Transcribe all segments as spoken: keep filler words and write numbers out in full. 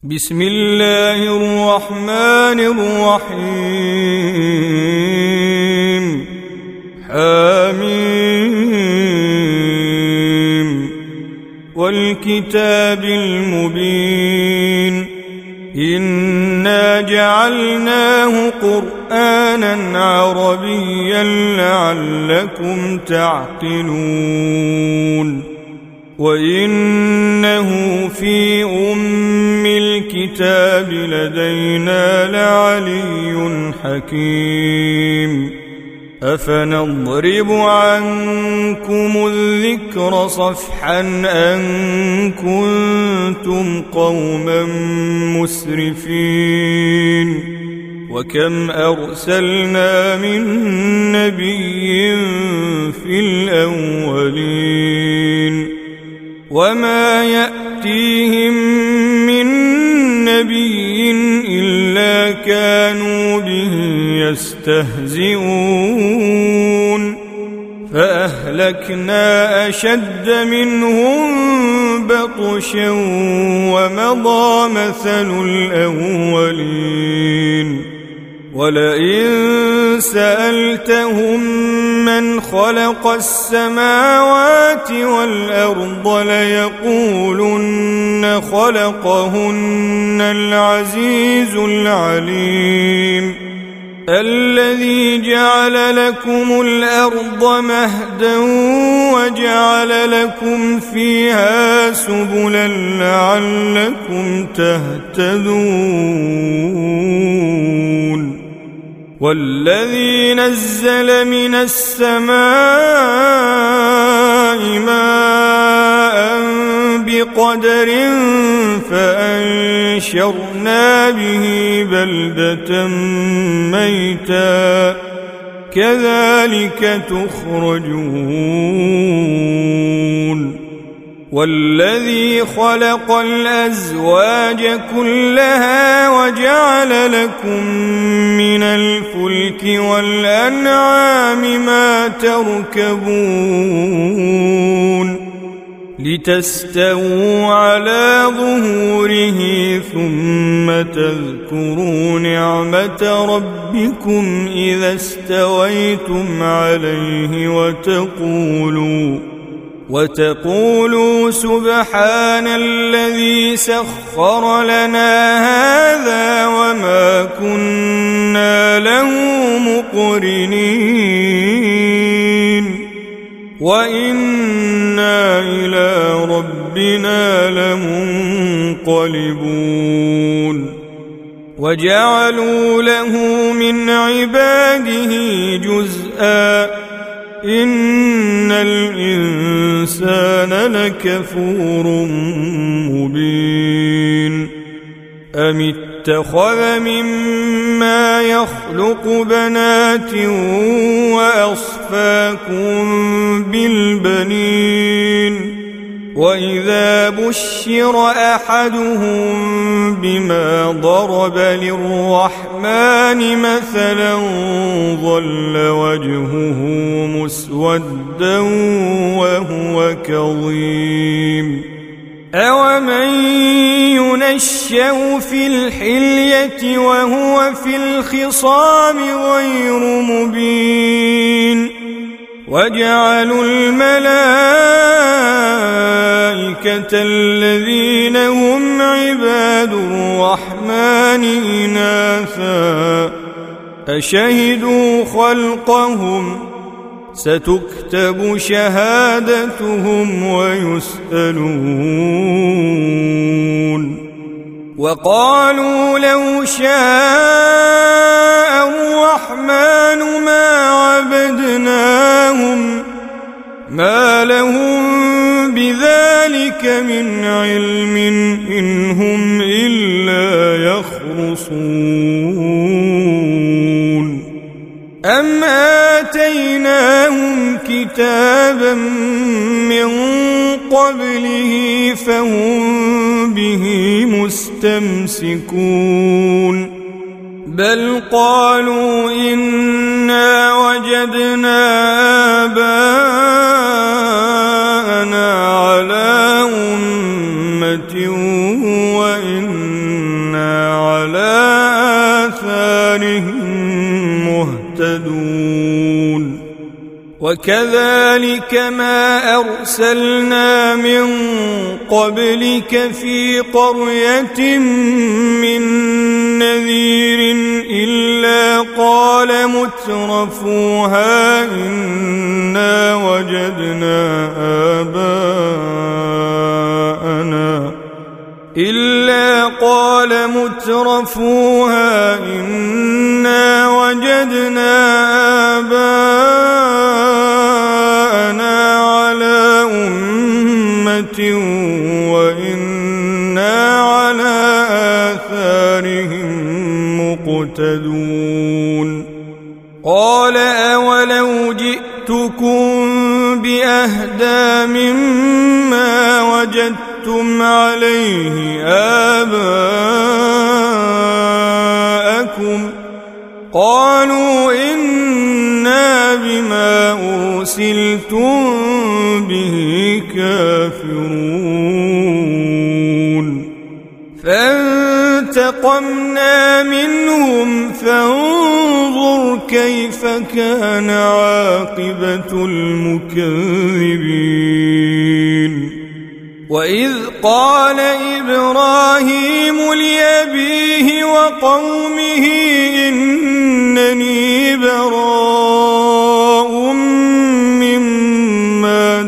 بسم الله الرحمن الرحيم. حميم والكتاب المبين إنا جعلناه قرآنا عربيا لعلكم تعقلون وإنه في أم الكتاب لدينا لعلي حكيم أفنضرب عنكم الذكر صفحا أن كنتم قوما مسرفين وكم أرسلنا من نبي في الأولين وما يأتيهم من نبي إلا كانوا به يستهزئون فأهلكنا أشد منهم بطشا ومضى مثل الأولين ولئن سألتهم من خلق السماوات والأرض ليقولن خلقهن العزيز العليم الذي جعل لكم الأرض مهدا وجعل لكم فيها سبلا لعلكم تهتدون والذي نزل من السماء ماء بقدر فأنشرنا به بلدة ميتا كذلك تخرجون والذي خلق الأزواج كلها وجعل لكم من الفلك والأنعام ما تركبون لتستووا على ظهوره ثم تذكروا نعمة ربكم إذا استويتم عليه وتقولوا وتقولوا سبحان الذي سخر لنا هذا وما كنا له مقرنين وإنا إلى ربنا لمنقلبون وجعلوا له من عباده جزءا إن الإنسان لكفور مبين أم اتخذ مما يخلق بنات وأصفاكم بالبنين وإذا بشر أحدهم بما ضرب للرحمن مثلا ظل وجهه مسودا وهو كظيم أومن ينشأ في الحلية وهو في الخصام غير مبين وجعلوا الملائكة الذين هم عباد الرحمن إناثا أشهدوا خلقهم ستكتب شهادتهم ويسألون وقالوا لو شاء الرحمن ما عبدناهم ما لهم بذلك من علم إن هم إلا يخرصون أم آتيناهم كتابا من قبله فهم به مستمسكون بل قالوا إنا وجدنا آباءنا على أمة وإنا وكذلك ما أرسلنا من قبلك في قرية من نذير إلا قال مترفوها إنا وجدنا آباءنا إلا قال مترفوها إنا وجدنا آباءنا على أمة وإنا على آثارهم مقتدون قال أولو جئتكم بأهدى مما وجدتم عليه آباءكم قالوا إنا بما أرسلتم به كافرون فانتقمنا منهم فانظر كيف كان عاقبة المكذبين وإذ قال إبراهيم لأبيه وقومه إنني براء مما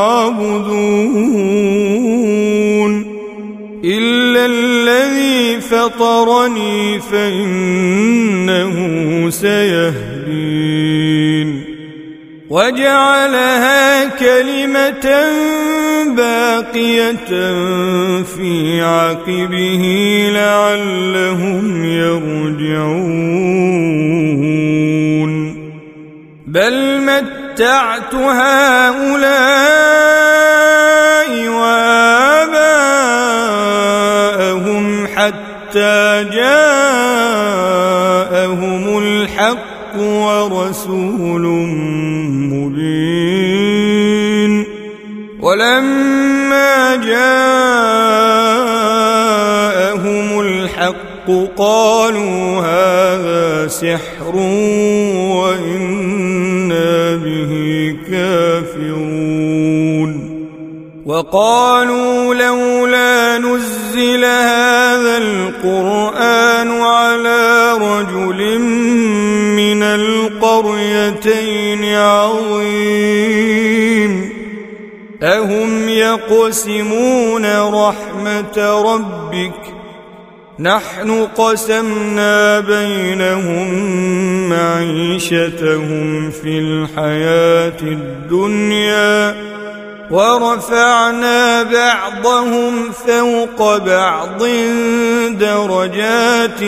تعبدون إلا الذي فطرني فإنه سيهدين وجعلها كلمة باقية في عقبه لعلهم يرجعون بل متعت هؤلاء وآباءهم حتى جاءهم الحق ورسول مبين ولما جاءهم الحق قالوا هذا سحر وإنا به كافرون وقالوا لولا نزل هذا القرآن على رجل من القريتين عظيم أهم يقسمون رحمة ربك نحن قسمنا بينهم معيشتهم في الحياة الدنيا ورفعنا بعضهم فوق بعض درجات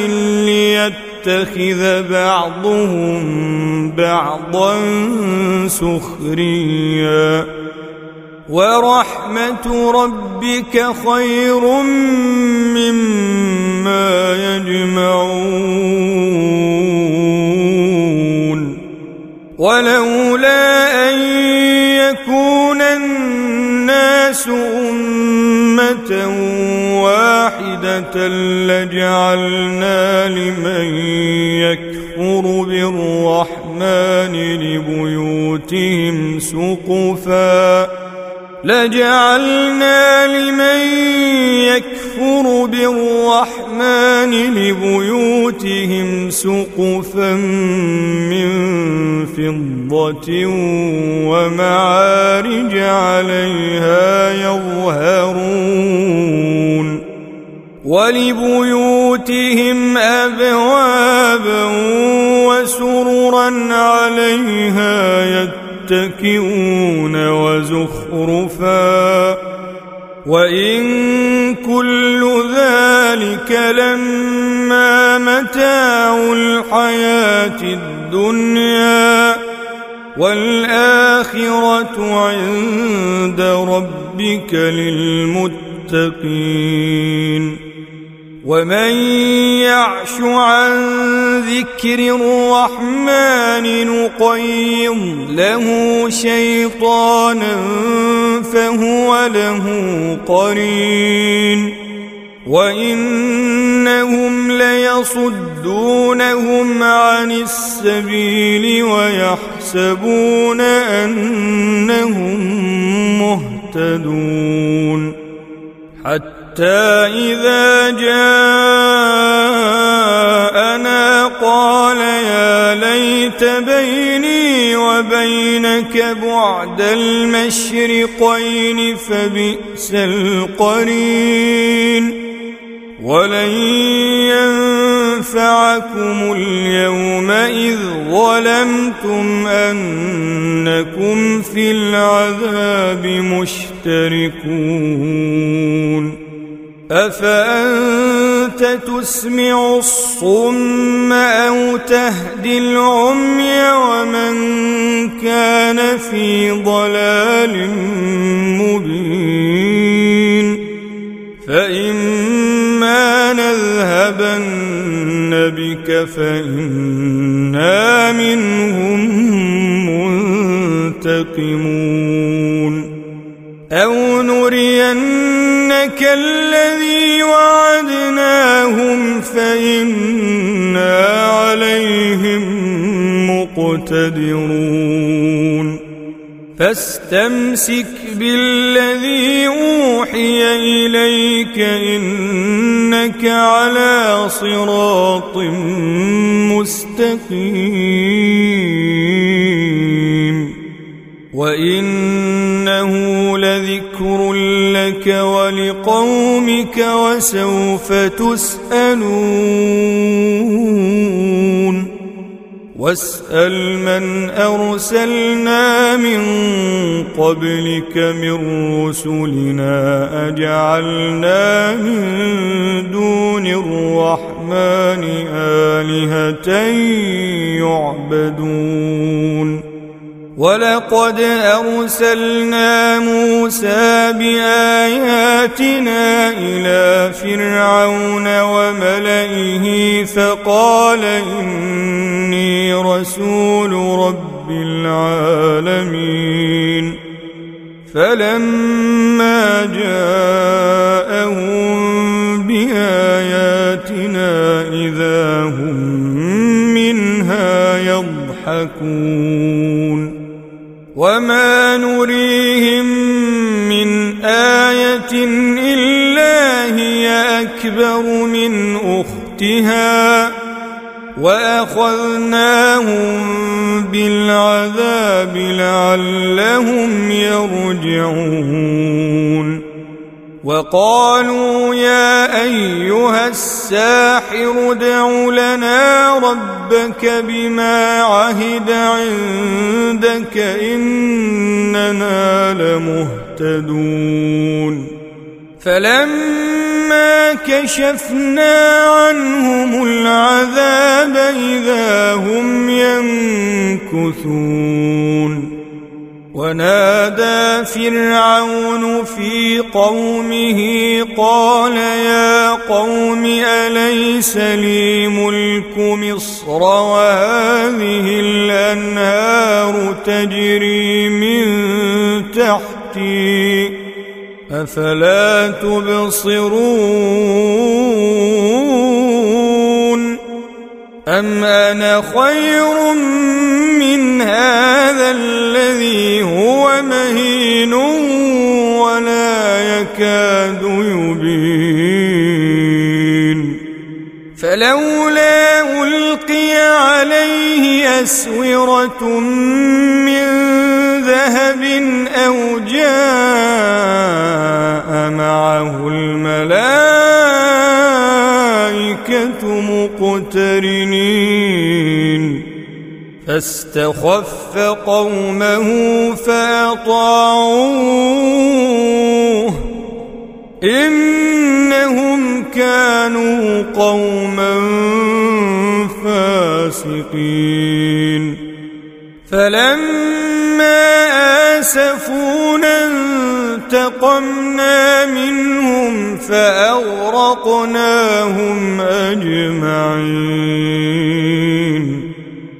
ليتخذ بعضهم بعضا سخريا ورحمة ربك خير مما يجمعون ولولا أن يكون الناس أمة واحدة لجعلنا لمن يكفر بالرحمن لبيوتهم سقفا لجعلنا لمن يكفر بالرحمن لبيوتهم سقفا من فضة ومعارج عليها يظهرون ولبيوتهم أبوابا وسررا عليها يتكئون وزخرفا وإن كل ذلك لما متاع الحياة الدنيا والآخرة عند ربك للمتقين ومن يعش عن ذكر الرحمن نقيض له شيطانا فهو له قرين وإنهم ليصدونهم عن السبيل ويحسبون أنهم مهتدون حتى إذا جاءنا قال يا ليت بيني وبينك بعد المشرقين فبئس القرين ولن ينفعكم اليوم إذ ظلمتم أنكم في العذاب مشتركون أفأنت تسمع الصم أو تهدي العمي ومن كان في ضلال مبين فإما نذهبن بك فإنا منهم منتقمون أو نرينك الذي وعدناهم فإنا عليهم مقتدرون فاستمسك بالذي أوحي إليك إنك على صراط مستقيم وإنه لذكر لك ولقومك وسوف تسألون واسأل من أرسلنا من قبلك من رسلنا أجعلنا من دون الرحمن آلهة يعبدون ولقد أرسلنا موسى بآياتنا إلى فرعون وملئه فقال إني رسول رب العالمين فلما جاءهم بآياتنا إذا هم منها يضحكون وما نريهم من آية إلا هي أكبر من أختها وأخذناهم بالعذاب لعلهم يرجعون وقالوا يا أيها الساحر ادع لنا ربك بما عهد عندك إننا لمهتدون فلما كشفنا عنهم العذاب إذا هم ينكثون ونادى فرعون في قومه قال يا قوم أليس لي ملك مصر وهذه الأنهار تجري من تحتي أفلا تبصرون أم أنا خير من هذا الذي هو مهين ولا يكاد يبين فلولا ألقي عليه أسورة من ذهب أو جاء معه الملائكة مقترنين فاستخف قومه فأطاعوه إنهم كانوا قوما فاسقين فلما آسفونا انتقمنا منهم فأغرقناهم أجمعين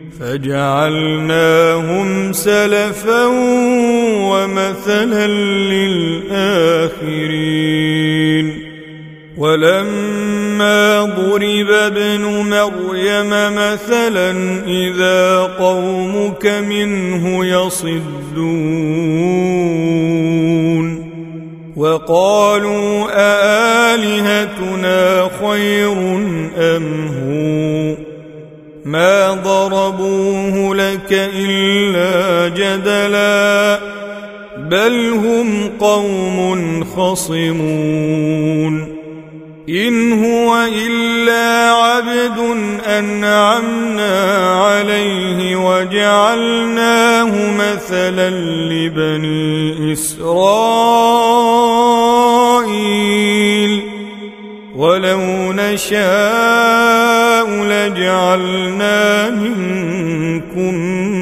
فجعلناهم سلفا ومثلا للآخرين ولما ضرب ابن مريم مثلا إذا قومك منه يصدون وقالوا أآلهتنا خير أم هو ما ضربوه لك إلا جدلا بل هم قوم خصمون إن هو إلا عبد أنعمنا عليه وجعلناه مثلا لبني إسرائيل ولو نشاء لجعلنا منكم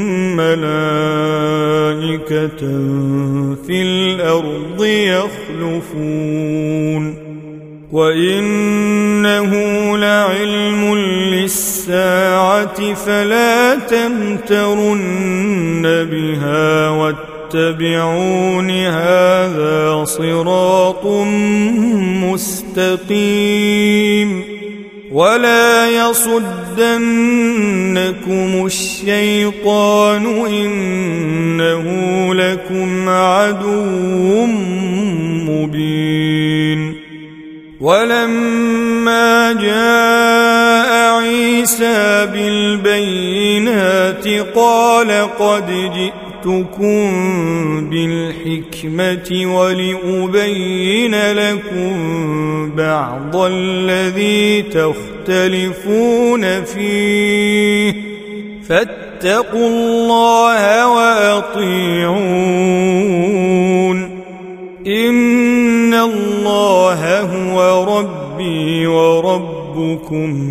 ملائكة في الأرض يخلفون وإنه لعلم للساعة فلا تمترن بها واتبعون هذا صراط مستقيم ولا يصدنكم الشيطان إنه لكم عدو مبين ولما جاء عيسى بالبينات قال قد جئتكم بالحكمة ولأبين لكم بعض الذي تختلفون فيه فاتقوا الله وأطيعون إن الله هو ربي وربكم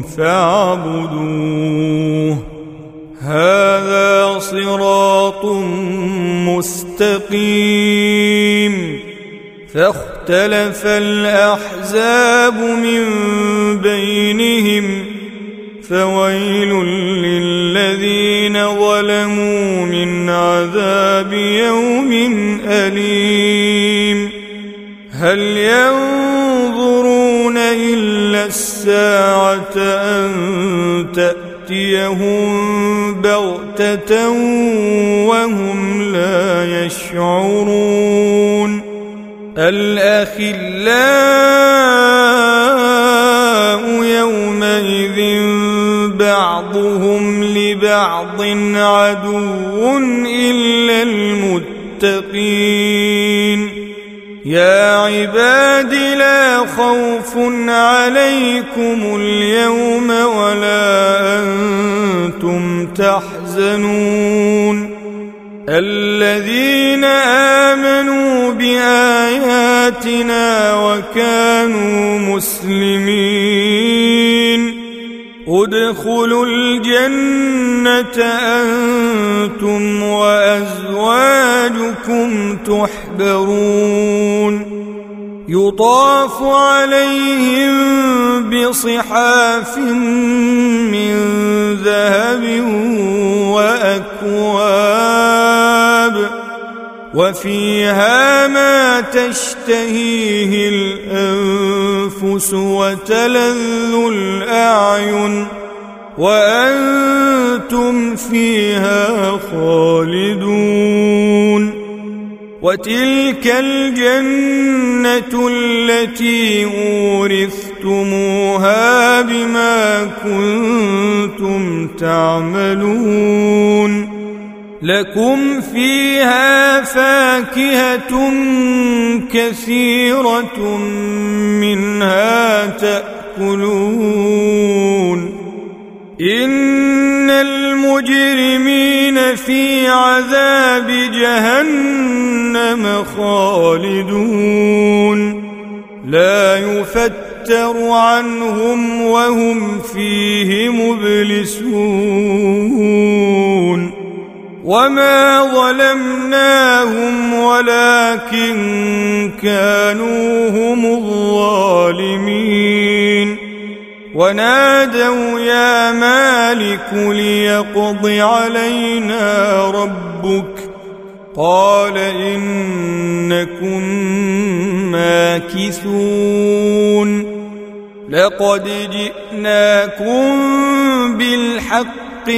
فاعبدوه هذا صراط مستقيم فاختلف الأحزاب من بينهم فويل للذين ظلموا من عذاب يوم أليم هل ينظرون إلا الساعة أن تأتيهم بغتة وهم لا يشعرون الأخلاء يومئذ بعضهم لبعض عدو إلا المتقين يا عباد لا خوف عليكم اليوم ولا أنتم تحزنون الذين آمنوا بآياتنا وكانوا مسلمين ادخلوا الجنة أنتم وأزواجكم تحبرون يطاف عليهم بصحاف من ذهب وأكواب وفيها ما تشتهيه الأنفس وتلذ الأعين وأنتم فيها خالدون وتلك الجنة التي أورثتموها بما كنتم تعملون لكم فيها فاكهة كثيرة منها تأكلون إن المجرمين في عذاب جهنم خالدون لا يفتر عنهم وهم فيه مبلسون وما ظلمناهم ولكن كانوا هم الظالمين ونادوا يا مالك ليقض علينا ربك قال إنكم ماكثون لقد جئناكم بالحق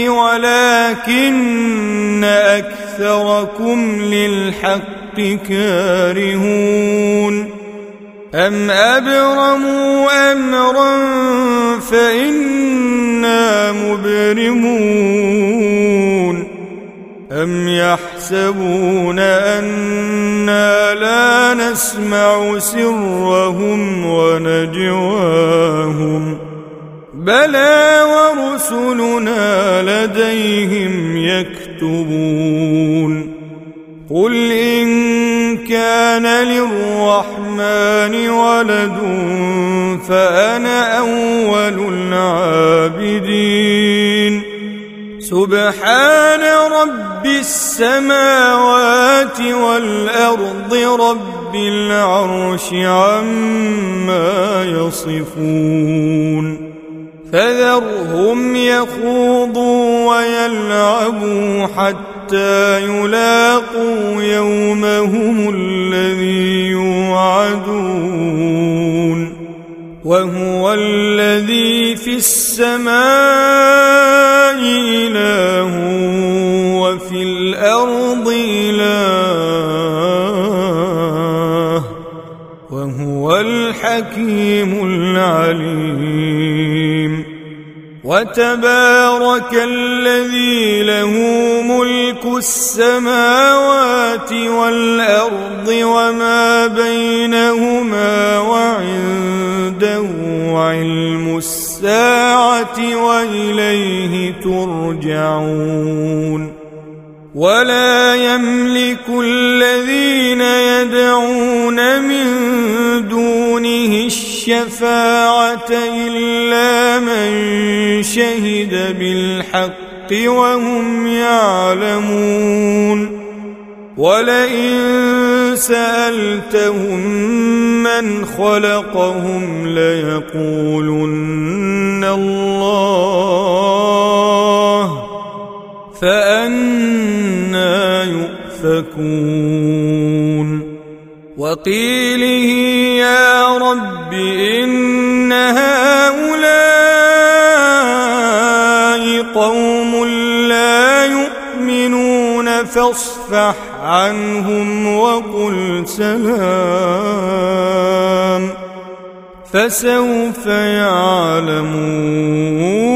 ولكن أكثركم للحق كارهون أم أبرموا أمرا فإنا مبرمون أم يحسبون أنا لا نسمع سرهم ونجواهم بلى ورسلنا لديهم يكتبون قل إن كان للرحمن ولد فأنا أول العابدين سبحان رب السماوات والأرض رب العرش عما يصفون فذرهم يخوضوا ويلعبوا حتى يلاقوا يومهم الذي يوعدون وهو الذي في السماء إله وفي الأرض إله وهو الحكيم العليم وتبارك الذي له ملك السماوات والأرض وما بينهما وعنده علم الساعة وإليه ترجعون ولا يملك الذين يدعون من دونه الشفاعة إلا من شهد بالحق وهم يعلمون ولئن سألتهم من خلقهم ليقولن الله فأنى يؤفكون وقيله يا رب إن هؤلاء قوم لا يؤمنون فاصفح عنهم وقل سلام فسوف يعلمون